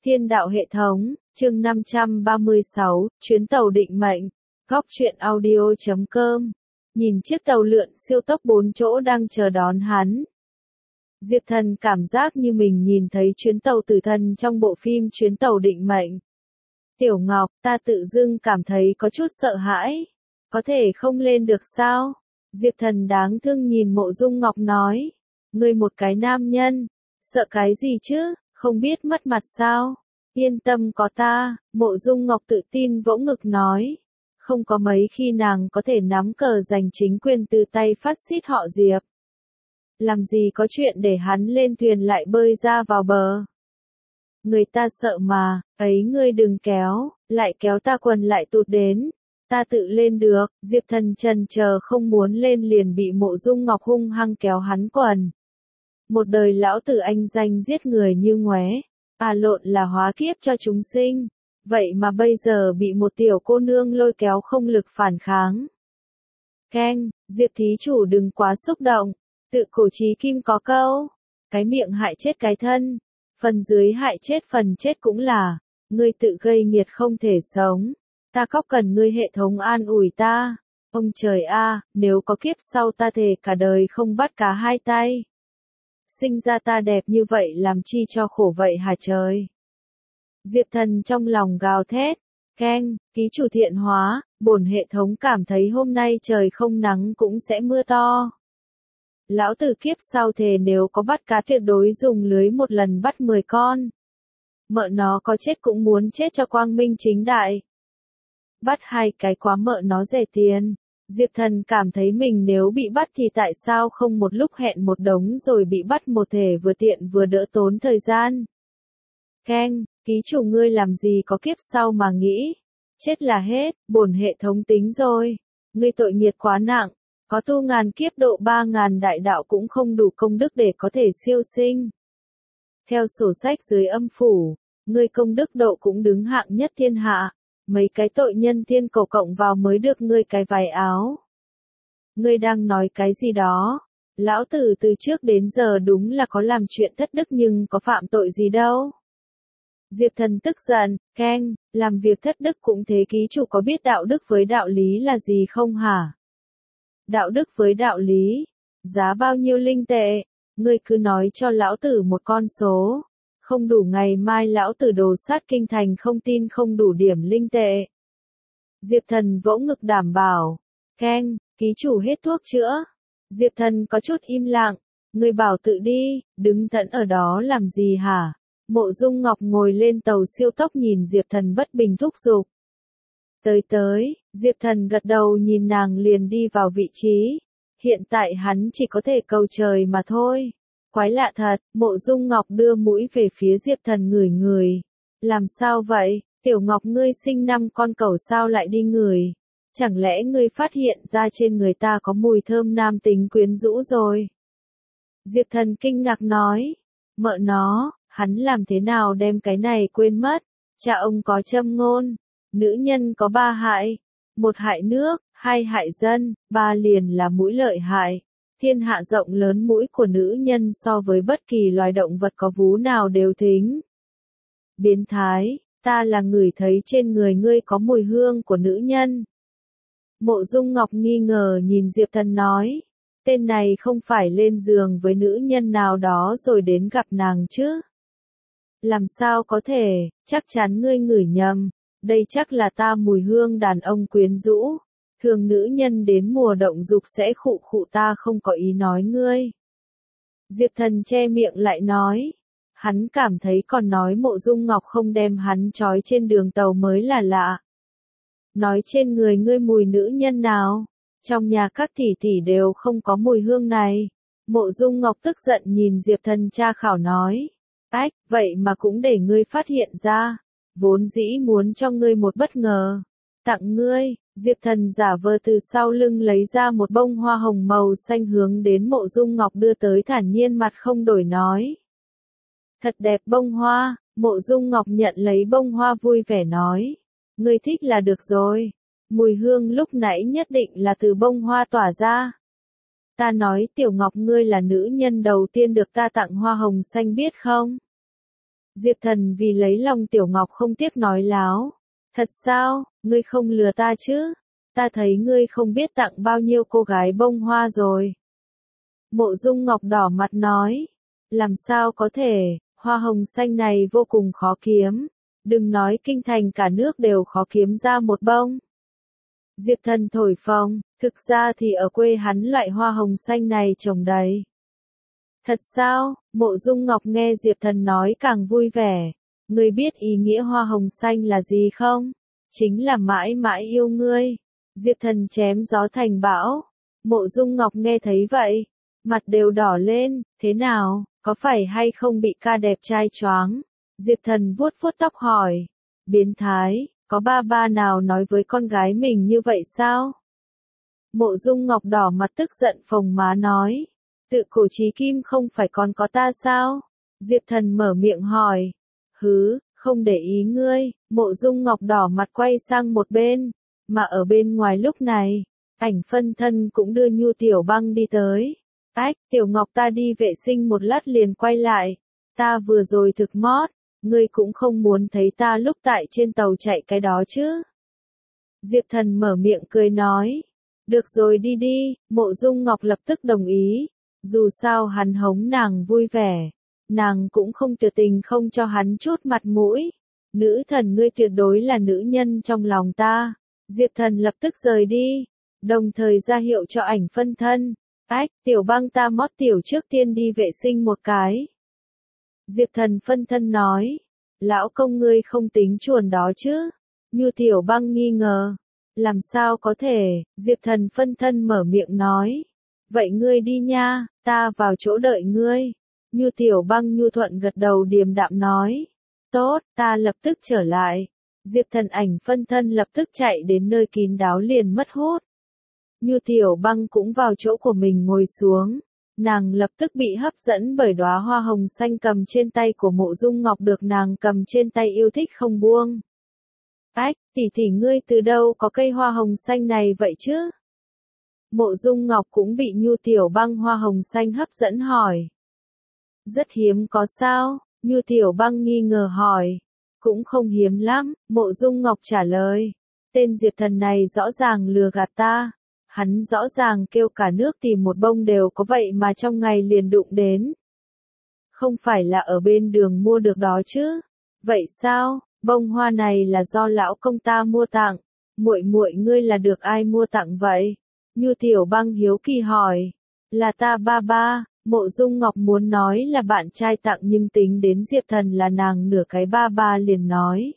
Thiên đạo hệ thống, chương 536, chuyến tàu định mệnh, góc truyện audio.com. Nhìn chiếc tàu lượn siêu tốc 4 chỗ đang chờ đón hắn. Diệp Thần cảm giác như mình nhìn thấy chuyến tàu tử thần trong bộ phim Chuyến tàu định mệnh. Tiểu Ngọc, ta tự dưng cảm thấy có chút sợ hãi. Có thể không lên được sao? Diệp Thần đáng thương nhìn Mộ Dung Ngọc nói. Ngươi một cái nam nhân, sợ cái gì chứ, không biết mất mặt sao? Yên tâm có ta, Mộ Dung Ngọc tự tin vỗ ngực nói. Không có mấy khi nàng có thể nắm cờ giành chính quyền từ tay phát xít họ Diệp. Làm gì có chuyện để hắn lên thuyền lại bơi ra vào bờ. Người ta sợ mà, ấy ngươi đừng kéo, lại kéo ta quần lại tụt đến. Ta tự lên được, Diệp Thần chần chờ không muốn lên liền bị Mộ Dung Ngọc hung hăng kéo hắn quần. Một đời lão tử anh danh giết người như ngoé, lộn là hóa kiếp cho chúng sinh. Vậy mà bây giờ bị một tiểu cô nương lôi kéo không lực phản kháng. Keng, Diệp thí chủ đừng quá xúc động, tự cổ chí kim có câu, cái miệng hại chết cái thân, phần dưới hại chết phần chết cũng là, ngươi tự gây nghiệt không thể sống, ta khóc cần ngươi hệ thống an ủi ta, ông trời a, nếu có kiếp sau ta thề cả đời không bắt cá hai tay. Sinh ra ta đẹp như vậy làm chi cho khổ vậy hả trời? Diệp Thần trong lòng gào thét, keng, ký chủ thiện hóa, bổn hệ thống cảm thấy hôm nay trời không nắng cũng sẽ mưa to. Lão tử kiếp sau thề nếu có bắt cá tuyệt đối dùng lưới một lần bắt 10 con. Mợ nó có chết cũng muốn chết cho quang minh chính đại. Bắt hai cái quá mợ nó rẻ tiền. Diệp Thần cảm thấy mình nếu bị bắt thì tại sao không một lúc hẹn một đống rồi bị bắt một thể vừa tiện vừa đỡ tốn thời gian. Keng, ký chủ ngươi làm gì có kiếp sau mà nghĩ. Chết là hết, bổn hệ thống tính rồi. Ngươi tội nghiệt quá nặng, có tu ngàn kiếp độ 3.000 đại đạo cũng không đủ công đức để có thể siêu sinh. Theo sổ sách dưới âm phủ, ngươi công đức độ cũng đứng hạng nhất thiên hạ. Mấy cái tội nhân thiên cầu cộng vào mới được ngươi cái váy áo. Ngươi đang nói cái gì đó? Lão tử từ trước đến giờ đúng là có làm chuyện thất đức nhưng có phạm tội gì đâu. Diệp Thần tức giận, keng, làm việc thất đức cũng thế ký chủ có biết đạo đức với đạo lý là gì không hả? Đạo đức với đạo lý, giá bao nhiêu linh tệ? Ngươi cứ nói cho lão tử một con số. Không đủ ngày mai lão tử đồ sát kinh thành không tin không đủ điểm linh tệ. Diệp Thần vỗ ngực đảm bảo. Keng, ký chủ hết thuốc chữa. Diệp Thần có chút im lặng. Ngươi bảo tự đi, đứng thẫn ở đó làm gì hả? Mộ Dung Ngọc ngồi lên tàu siêu tốc nhìn Diệp Thần bất bình thúc giục. Tới, Diệp Thần gật đầu nhìn nàng liền đi vào vị trí. Hiện tại hắn chỉ có thể cầu trời mà thôi. Quái lạ thật, Mộ Dung Ngọc đưa mũi về phía Diệp Thần ngửi ngửi. Làm sao vậy, Tiểu Ngọc ngươi sinh 5 con cẩu sao lại đi ngửi? Chẳng lẽ ngươi phát hiện ra trên người ta có mùi thơm nam tính quyến rũ rồi? Diệp Thần kinh ngạc nói, mợ nó, hắn làm thế nào đem cái này quên mất? Cha ông có châm ngôn, nữ nhân có 3 hại, 1 hại nước, 2 hại dân, 3 liền là mũi lợi hại. Thiên hạ rộng lớn mũi của nữ nhân so với bất kỳ loài động vật có vú nào đều thính. Biến thái, ta là ngửi thấy trên người ngươi có mùi hương của nữ nhân. Mộ Dung Ngọc nghi ngờ nhìn Diệp Thần nói, tên này không phải lên giường với nữ nhân nào đó rồi đến gặp nàng chứ? Làm sao có thể, chắc chắn ngươi ngửi nhầm, đây chắc là ta mùi hương đàn ông quyến rũ. Thường nữ nhân đến mùa động dục sẽ khụ khụ ta không có ý nói ngươi. Diệp Thần che miệng lại nói. Hắn cảm thấy còn nói Mộ Dung Ngọc không đem hắn trói trên đường tàu mới là lạ. Nói trên người ngươi mùi nữ nhân nào? Trong nhà các tỷ tỷ đều không có mùi hương này. Mộ Dung Ngọc tức giận nhìn Diệp Thần tra khảo nói. Ách, vậy mà cũng để ngươi phát hiện ra. Vốn dĩ muốn cho ngươi một bất ngờ. Tặng ngươi. Diệp Thần giả vờ từ sau lưng lấy ra một bông hoa hồng màu xanh hướng đến Mộ Dung Ngọc đưa tới thản nhiên mặt không đổi nói. Thật đẹp bông hoa, Mộ Dung Ngọc nhận lấy bông hoa vui vẻ nói. Ngươi thích là được rồi. Mùi hương lúc nãy nhất định là từ bông hoa tỏa ra. Ta nói Tiểu Ngọc ngươi là nữ nhân đầu tiên được ta tặng hoa hồng xanh biết không? Diệp Thần vì lấy lòng Tiểu Ngọc không tiếc nói láo. Thật sao, ngươi không lừa ta chứ? Ta thấy ngươi không biết tặng bao nhiêu cô gái bông hoa rồi. Mộ Dung Ngọc đỏ mặt nói. Làm sao có thể, hoa hồng xanh này vô cùng khó kiếm. Đừng nói kinh thành cả nước đều khó kiếm ra một bông. Diệp Thần thổi phồng, thực ra thì ở quê hắn loại hoa hồng xanh này trồng đầy. Thật sao, Mộ Dung Ngọc nghe Diệp Thần nói càng vui vẻ. Ngươi biết ý nghĩa hoa hồng xanh là gì không? Chính là mãi mãi yêu ngươi. Diệp Thần chém gió thành bão. Mộ Dung Ngọc nghe thấy vậy, mặt đều đỏ lên, thế nào, có phải hay không bị ca đẹp trai choáng? Diệp Thần vuốt vuốt tóc hỏi. Biến thái, có ba ba nào nói với con gái mình như vậy sao? Mộ Dung Ngọc đỏ mặt tức giận phồng má nói. Tự cổ chí kim không phải còn có ta sao? Diệp Thần mở miệng hỏi. Hứ, không để ý ngươi. Mộ Dung Ngọc đỏ mặt quay sang một bên. Mà ở bên ngoài lúc này, Ảnh Phân Thân cũng đưa Nhu Tiểu Băng đi tới. Ách, Tiểu Ngọc ta đi vệ sinh một lát liền quay lại. Ta vừa rồi thực mót, ngươi cũng không muốn thấy ta lúc tại trên tàu chạy cái đó chứ. Diệp Thần mở miệng cười nói. Được rồi đi đi, Mộ Dung Ngọc lập tức đồng ý. Dù sao hắn hống nàng vui vẻ, nàng cũng không tuyệt tình không cho hắn chút mặt mũi. Nữ thần ngươi tuyệt đối là nữ nhân trong lòng ta. Diệp Thần lập tức rời đi, đồng thời ra hiệu cho Ảnh Phân Thân. Ách, Tiểu Băng ta mót tiểu trước tiên đi vệ sinh một cái. Diệp Thần phân thân nói. Lão công ngươi không tính chuồn đó chứ? Nhu Tiểu Băng nghi ngờ. Làm sao có thể, Diệp Thần phân thân mở miệng nói. Vậy ngươi đi nha, ta vào chỗ đợi ngươi. Nhu Tiểu Băng nhu thuận gật đầu điềm đạm nói. Tốt, ta lập tức trở lại. Diệp Thần Ảnh Phân Thân lập tức chạy đến nơi kín đáo liền mất hút. Nhu Tiểu Băng cũng vào chỗ của mình ngồi xuống. Nàng lập tức bị hấp dẫn bởi đóa hoa hồng xanh cầm trên tay của Mộ Dung Ngọc được nàng cầm trên tay yêu thích không buông. Ách, tỷ ngươi từ đâu có cây hoa hồng xanh này vậy chứ? Mộ Dung Ngọc cũng bị Nhu Tiểu Băng hoa hồng xanh hấp dẫn hỏi. Rất hiếm có sao? Nhu Tiểu Băng nghi ngờ hỏi. Cũng không hiếm lắm, Mộ Dung Ngọc trả lời. Tên Diệp Thần này rõ ràng lừa gạt ta. Hắn rõ ràng kêu cả nước tìm một bông đều có vậy mà trong ngày liền đụng đến. Không phải là ở bên đường mua được đó chứ? Vậy sao, bông hoa này là do lão công ta mua tặng, muội muội ngươi là được ai mua tặng vậy? Nhu Tiểu Băng hiếu kỳ hỏi. Là ta ba ba, Mộ Dung Ngọc muốn nói là bạn trai tặng nhưng tính đến Diệp Thần là nàng nửa cái ba ba liền nói.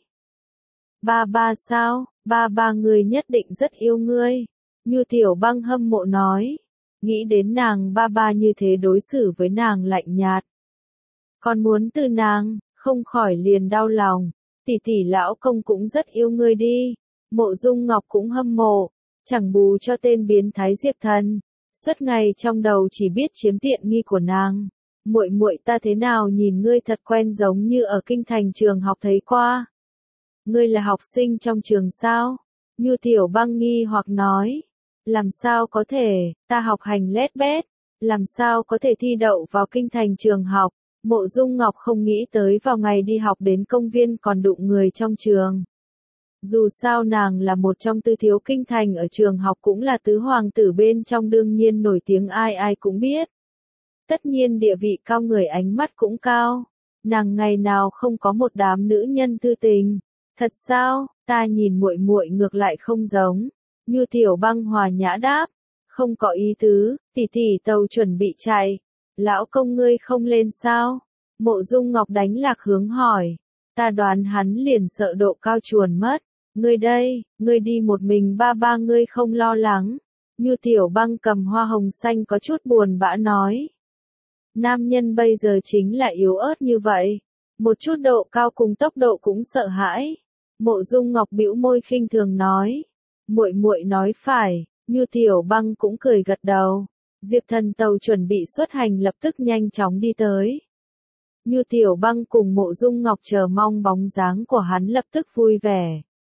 Ba ba sao, ba ba ngươi nhất định rất yêu ngươi. Nhu Tiểu Băng hâm mộ nói. Nghĩ đến nàng ba ba như thế đối xử với nàng lạnh nhạt. Còn muốn từ nàng, không khỏi liền đau lòng. Tỷ lão công cũng rất yêu ngươi đi. Mộ Dung Ngọc cũng hâm mộ. Chẳng bù cho tên biến thái Diệp Thần. Suốt ngày trong đầu chỉ biết chiếm tiện nghi của nàng. Muội muội ta thế nào nhìn ngươi thật quen giống như ở kinh thành trường học thấy qua. Ngươi là học sinh trong trường sao? Nhu Tiểu Băng nghi hoặc nói. Làm sao có thể, ta học hành lét bét, làm sao có thể thi đậu vào kinh thành trường học. Mộ Dung Ngọc không nghĩ tới vào ngày đi học đến công viên còn đụng người trong trường. Dù sao nàng là một trong tư thiếu kinh thành ở trường học cũng là tứ hoàng tử bên trong đương nhiên nổi tiếng ai ai cũng biết. Tất nhiên địa vị cao người ánh mắt cũng cao. Nàng ngày nào không có một đám nữ nhân tư tình. Thật sao, ta nhìn muội muội ngược lại không giống. Nhu Tiểu Băng hòa nhã đáp. Không có ý tứ, tỷ tàu chuẩn bị chạy. Lão công ngươi không lên sao? Mộ Dung Ngọc đánh lạc hướng hỏi. Ta đoán hắn liền sợ độ cao chuồn mất. Ngươi đây, ngươi đi một mình ba ba ngươi không lo lắng. Nhu Tiểu Băng cầm hoa hồng xanh có chút buồn bã nói. Nam nhân bây giờ chính là yếu ớt như vậy. Một chút độ cao cùng tốc độ cũng sợ hãi. Mộ Dung Ngọc bĩu môi khinh thường nói. Muội muội nói phải, Nhu Tiểu Băng cũng cười gật đầu. Diệp Thần tàu chuẩn bị xuất hành lập tức nhanh chóng đi tới. Nhu Tiểu Băng cùng Mộ Dung Ngọc chờ mong bóng dáng của hắn lập tức vui vẻ.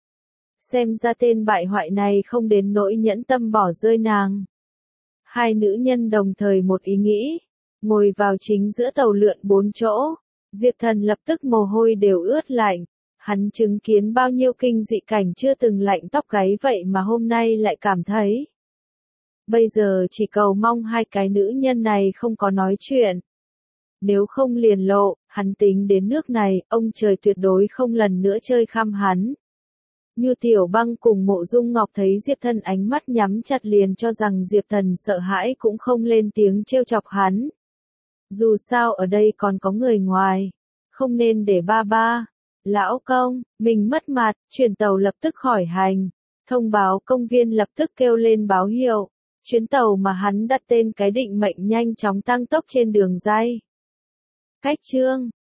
Xem ra tên bại hoại này không đến nỗi nhẫn tâm bỏ rơi nàng. Hai nữ nhân đồng thời một ý nghĩ, ngồi vào chính giữa tàu lượn 4 chỗ. Diệp Thần lập tức mồ hôi đều ướt lạnh. Hắn chứng kiến bao nhiêu kinh dị cảnh chưa từng lạnh tóc gáy vậy mà hôm nay lại cảm thấy. Bây giờ chỉ cầu mong hai cái nữ nhân này không có nói chuyện. Nếu không liền lộ, hắn tính đến nước này, ông trời tuyệt đối không lần nữa chơi khăm hắn. Như Tiểu Băng cùng Mộ Dung Ngọc thấy Diệp Thần ánh mắt nhắm chặt liền cho rằng Diệp Thần sợ hãi cũng không lên tiếng trêu chọc hắn. Dù sao ở đây còn có người ngoài, không nên để ba. Lão công, mình mất mặt, chuyển tàu lập tức khỏi hành. Thông báo công viên lập tức kêu lên báo hiệu. Chuyến tàu mà hắn đặt tên cái định mệnh nhanh chóng tăng tốc trên đường ray. Cách chương